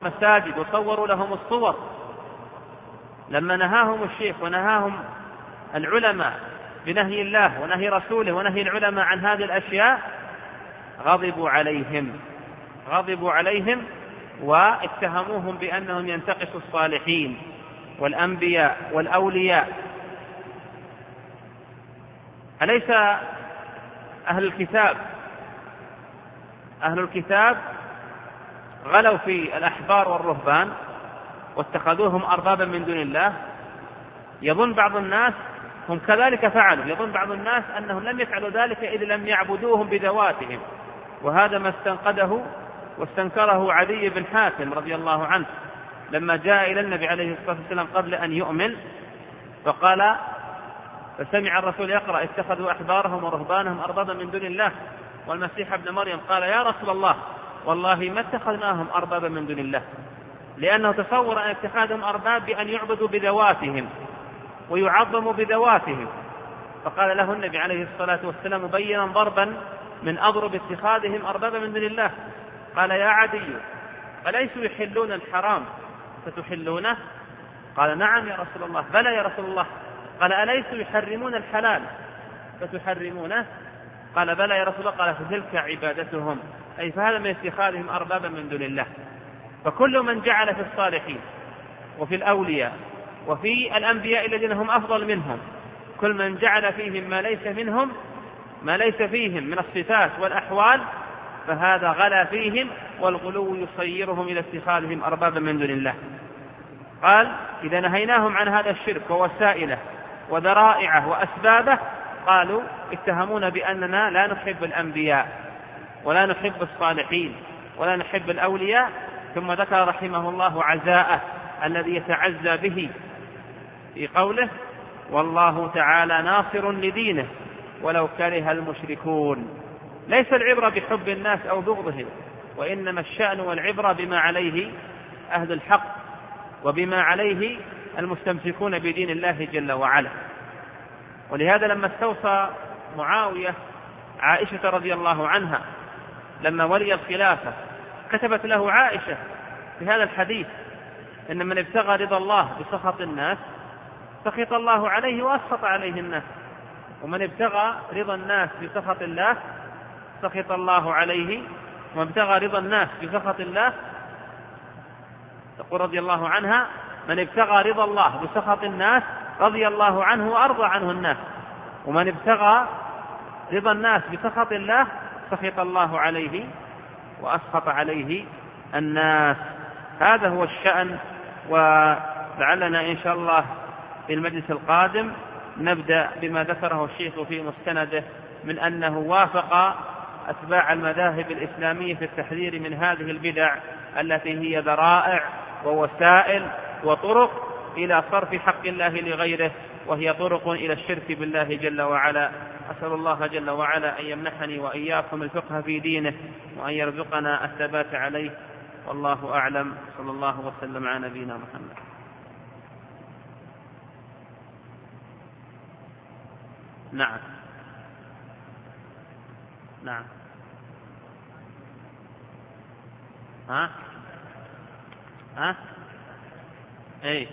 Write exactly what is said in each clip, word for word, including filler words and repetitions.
مساجد وصوروا لهم الصور. لما نهاهم الشيخ ونهاهم العلماء بنهي الله ونهي رسوله ونهي العلماء عن هذه الأشياء غضبوا عليهم غضبوا عليهم واتهموهم بأنهم ينتقصوا الصالحين والأنبياء والأولياء. أليس أهل الكتاب أهل الكتاب غلوا في الأحبار والرهبان واتخذوهم أربابا من دون الله؟ يظن بعض الناس هم كذلك فعلوا، يظن بعض الناس أنهم لم يفعلوا ذلك إذ لم يعبدوهم بذواتهم، وهذا ما استنقده واستنكره عدي بن حاتم رضي الله عنه لما جاء إلى النبي عليه الصلاة والسلام قبل أن يؤمن، فقال فسمع الرسول يقرأ اتخذوا أحبارهم ورهبانهم أربابا من دون الله والمسيح ابن مريم، قال يا رسول الله والله ما اتخذناهم أربابا من دون الله، لأنه تصور أن اتخاذهم أرباب بأن يعبدوا بذواتهم ويعظموا بذواتهم. فقال له النبي عليه الصلاة والسلام مبينا ضربا من أضرب اتخاذهم أربابا من دون الله، قال يا عدي أليسوا يحلون الحرام فتحلونه؟ قال نعم يا رسول الله. بلى يا رسول الله. قال أليسوا يحرمون الحلال فتحرمونه؟ قال بلى يا رسول الله. قال فتلك عبادتهم، أي فهذا من اتخاذهم أربابا من دون الله. فكل من جعل في الصالحين وفي الأولياء وفي الأنبياء الذين هم أفضل منهم، كل من جعل فيهم ما ليس منهم ما ليس فيهم من الصفات والأحوال فهذا غلا فيهم، والغلو يصيرهم إلى اتخاذهم أربابا من دون الله. قال إذا نهيناهم عن هذا الشرك ووسائله وذرائعه وأسبابه قالوا اتهمون بأننا لا نحب الأنبياء ولا نحب الصالحين ولا نحب الأولياء. ثم ذكر رحمه الله عزاءه الذي يتعزى به في قوله والله تعالى ناصر لدينه ولو كره المشركون. ليس العبرة بحب الناس أو بغضهم، وإنما الشأن والعبرة بما عليه أهل الحق وبما عليه المستمسكون بدين الله جل وعلا. ولهذا لما استوصى معاوية عائشة رضي الله عنها لما ولي الخلافة كتبت له عائشة في هذا الحديث إن من ابتغى رضا الله بسخط الناس سخط الله عليه وأسخط عليه الناس، ومن ابتغى رضا الناس بسخط الله سخط الله عليه، ومن ابتغى رضا الناس بسخط الله تقول رضي الله عنها من ابتغى رضا الله بسخط الناس رضي الله عنه وأرضى عنه الناس، ومن ابتغى رضا الناس بسخط الله سخط الله عليه وأسخط عليه الناس. هذا هو الشأن. ولعلنا إن شاء الله في المجلس القادم نبدأ بما ذكره الشيخ في مستنده من أنه وافق أتباع المذاهب الإسلامية في التحذير من هذه البدع التي هي ذرائع ووسائل وطرق إلى صرف حق الله لغيره، وهي طرق إلى الشرك بالله جل وعلا. أسأل الله جل وعلا أن يمنحني وإياكم الفقه في دينه وأن يرزقنا الثبات عليه، والله أعلم. صلى الله وسلم على نبينا محمد. نعم نعم ها ها اي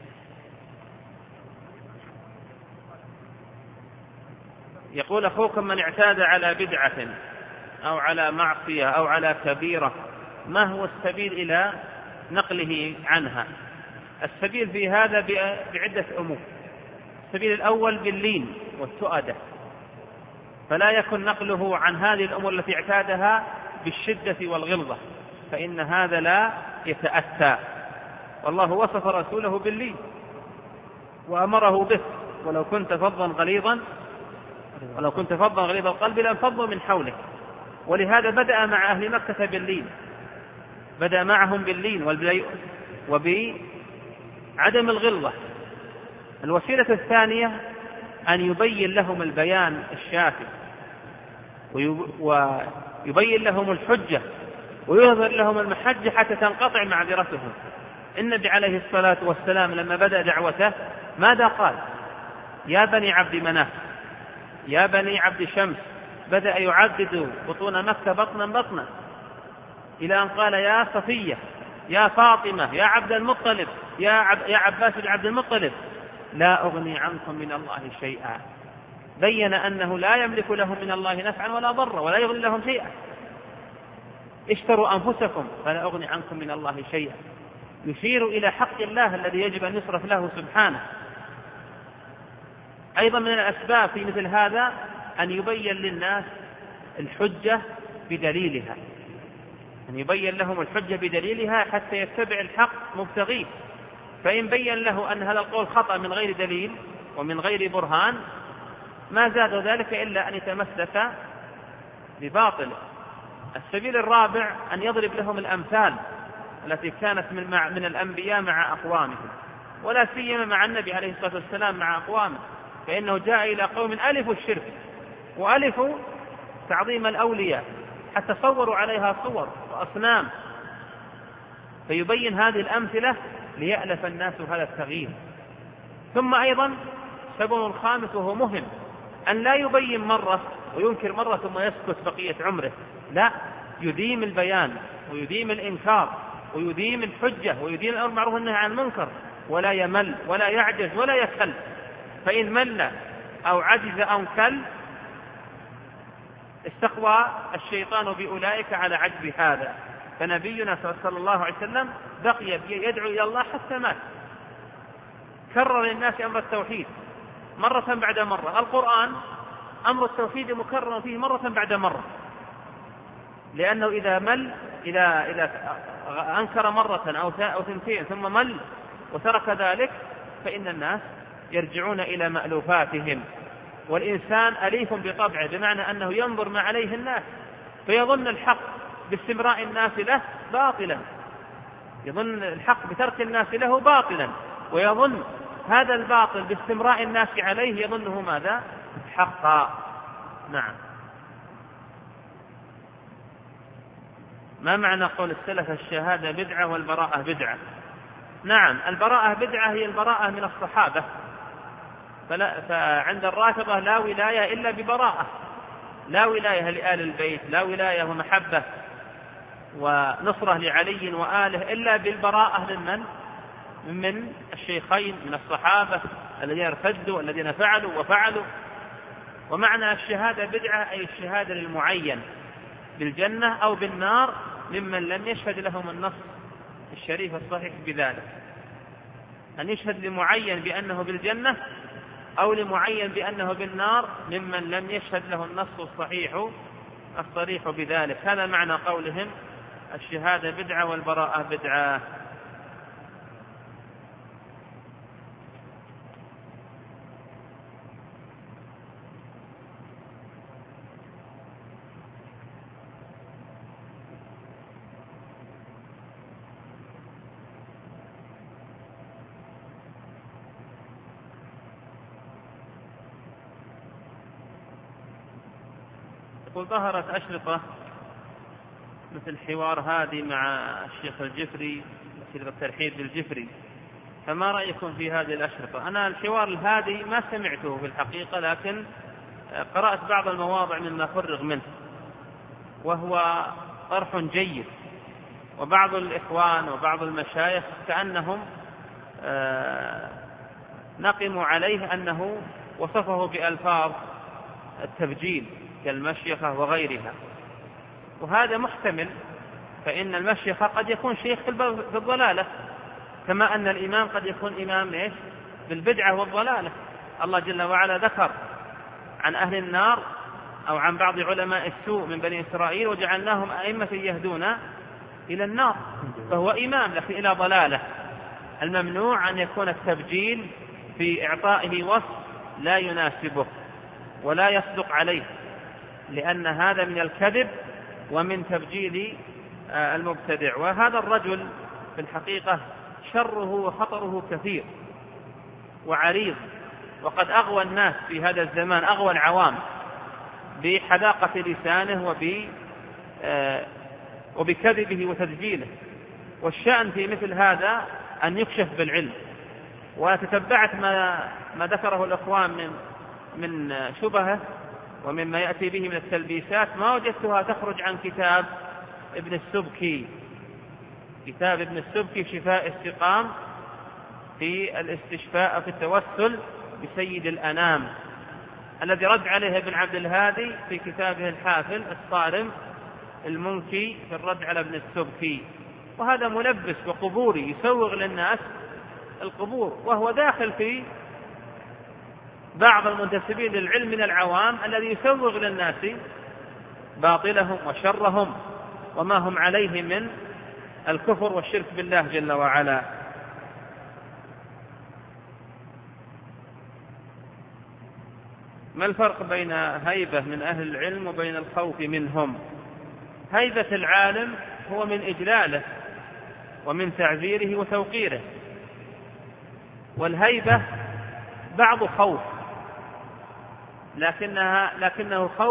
يقول أخوكم من اعتاد على بدعة أو على معصية أو على كبيرة ما هو السبيل إلى نقله عنها؟ السبيل في هذا بعدة أمور. السبيل الأول باللين والتؤدة، فلا يكن نقله عن هذه الأمور التي اعتادها بالشدة والغلظة، فإن هذا لا يتأتى. والله وصف رسوله باللين وأمره به، ولو كنت فظا غليظا ولو كنت فظا غليظ القلب لانفضوا من حولك. ولهذا بدأ مع أهل مكة باللين، بدأ معهم باللين وبعدم الغلظة. الوسيلة الثانية أن يبين لهم البيان الشافي ويبين لهم الحجة ويظهر لهم المحجة حتى تنقطع معذرتهم. النبي عليه الصلاة والسلام لما بدأ دعوته ماذا قال؟ يا بني عبد مناف، يا بني عبد شمس، بدأ يعدد بطون مكة بطنا بطنا إلى أن قال يا صفية يا فاطمة يا عبد المطلب يا, عب يا عباس بن عبد المطلب لا أغني عنكم من الله شيئا. بين أنه لا يملك لهم من الله نفعا ولا ضرا ولا يغني لهم شيئا. اشتروا أنفسكم فلا أغني عنكم من الله شيئا. يشير إلى حق الله الذي يجب أن يصرف له سبحانه. أيضا من الأسباب في مثل هذا أن يبين للناس الحجة بدليلها، أن يبين لهم الحجة بدليلها حتى يتبع الحق مبتغيه. فإن بين له أن هذا القول خطأ من غير دليل ومن غير برهان ما زاد ذلك إلا أن يتمسك بباطله. السبيل الرابع أن يضرب لهم الأمثال التي كانت من, مع من الأنبياء مع أقوامهم، ولا سيما مع النبي عليه الصلاة والسلام مع أقوامه، فإنه جاء إلى قوم ألفوا الشرك وألفوا تعظيم الأولياء حتى صوروا عليها صور وأصنام، فيبين هذه الأمثلة ليألف الناس هذا التغيير. ثم أيضا سبب خامس وهو مهم، أن لا يبين مرة وينكر مرة ثم يسكت بقية عمره، لا، يديم البيان ويديم الإنكار ويديم الحجة ويديم الأمر بالمعروف والنهي عن المنكر، ولا يمل ولا يعجز ولا يكل. فإن مل أو عجز أو كل استقوى الشيطان بأولئك على عجز هذا. فنبينا صلى الله عليه وسلم بقي يدعو إلى الله حتى مات، كرر للناس أمر التوحيد مرة بعد مرة. القرآن أمر التوحيد مكرر فيه مرة بعد مرة، لأنه إذا مل إذا, إذا أنكر مرة أو ثنتين ثم مل وترك ذلك فإن الناس يرجعون إلى مألوفاتهم. والإنسان أليف بطبعه، بمعنى أنه ينظر ما عليه الناس فيظن الحق باستمراء الناس له باطلا، يظن الحق بترك الناس له باطلا، ويظن هذا الباطل باستمراء الناس عليه يظنه ماذا؟ حقا. نعم. ما معنى قول السلف الشهادة بدعة والبراءة بدعة؟ نعم، البراءة بدعة هي البراءة من الصحابة، فلا فعند الرافضة لا ولاية إلا ببراءة، لا ولاية لآل البيت، لا ولاية ومحبة ونصرة لعلي وآله إلا بالبراءة لمن؟ من الشيخين من الصحابة الذين ارتدوا الذين فعلوا وفعلوا. ومعنى الشهادة بدعة أي الشهادة للمعين بالجنة أو بالنار ممن لم يشهد لهم النص الشريف الصحيح بذلك، أن يشهد لمعين بأنه بالجنة أو لمعين بأنه بالنار ممن لم يشهد له النص الصحيح الصريح بذلك. هذا معنى قولهم الشهادة بدعة والبراءة بدعة. ظهرت أشرطة مثل حوار هادي مع الشيخ الجفري في الترحيب بالجفري، فما رأيكم في هذه الأشرطة؟ أنا الحوار الهادي ما سمعته في الحقيقة، لكن قرأت بعض المواضع مما فرغ منه وهو طرح جيد، وبعض الإخوان وبعض المشايخ كأنهم نقموا عليه أنه وصفه بألفاظ التبجيل كالمشيخة وغيرها، وهذا محتمل، فإن المشيخة قد يكون شيخ في الضلالة كما أن الإمام قد يكون إمام إيش؟ بالبدعة والضلالة. الله جل وعلا ذكر عن أهل النار أو عن بعض علماء السوء من بني إسرائيل وجعلناهم أئمة يهدون إلى النار، فهو إمام لكن إلى ضلالة. الممنوع أن يكون التبجيل في إعطائه وصف لا يناسبه ولا يصدق عليه، لأن هذا من الكذب ومن تبجيل المبتدع. وهذا الرجل في الحقيقة شره وخطره كثير وعريض، وقد أغوى الناس في هذا الزمان، أغوى العوام بحذاقة لسانه وب وبكذبه وتسجيله. والشأن في مثل هذا أن يكشف بالعلم. وتتبعت ما ما ذكره الأخوان من من شبهه ومما يأتي به من التلبيسات، ما وجدتها تخرج عن كتاب ابن السبكي كتاب ابن السبكي شفاء السقام في الاستشفاء في التوسل بسيد الأنام، الذي رد عليه ابن عبد الهادي في كتابه الحافل الصارم المنكي في الرد على ابن السبكي. وهذا ملبس وقبوري يسوغ للناس القبور، وهو داخل في بعض المنتسبين للعلم من العوام الذي يسوغ للناس باطلهم وشرهم وما هم عليه من الكفر والشرك بالله جل وعلا. ما الفرق بين هيبة من أهل العلم وبين الخوف منهم؟ هيبة العالم هو من إجلاله ومن تعزيره وتوقيره، والهيبة بعض خوف لكنها لكنه خوف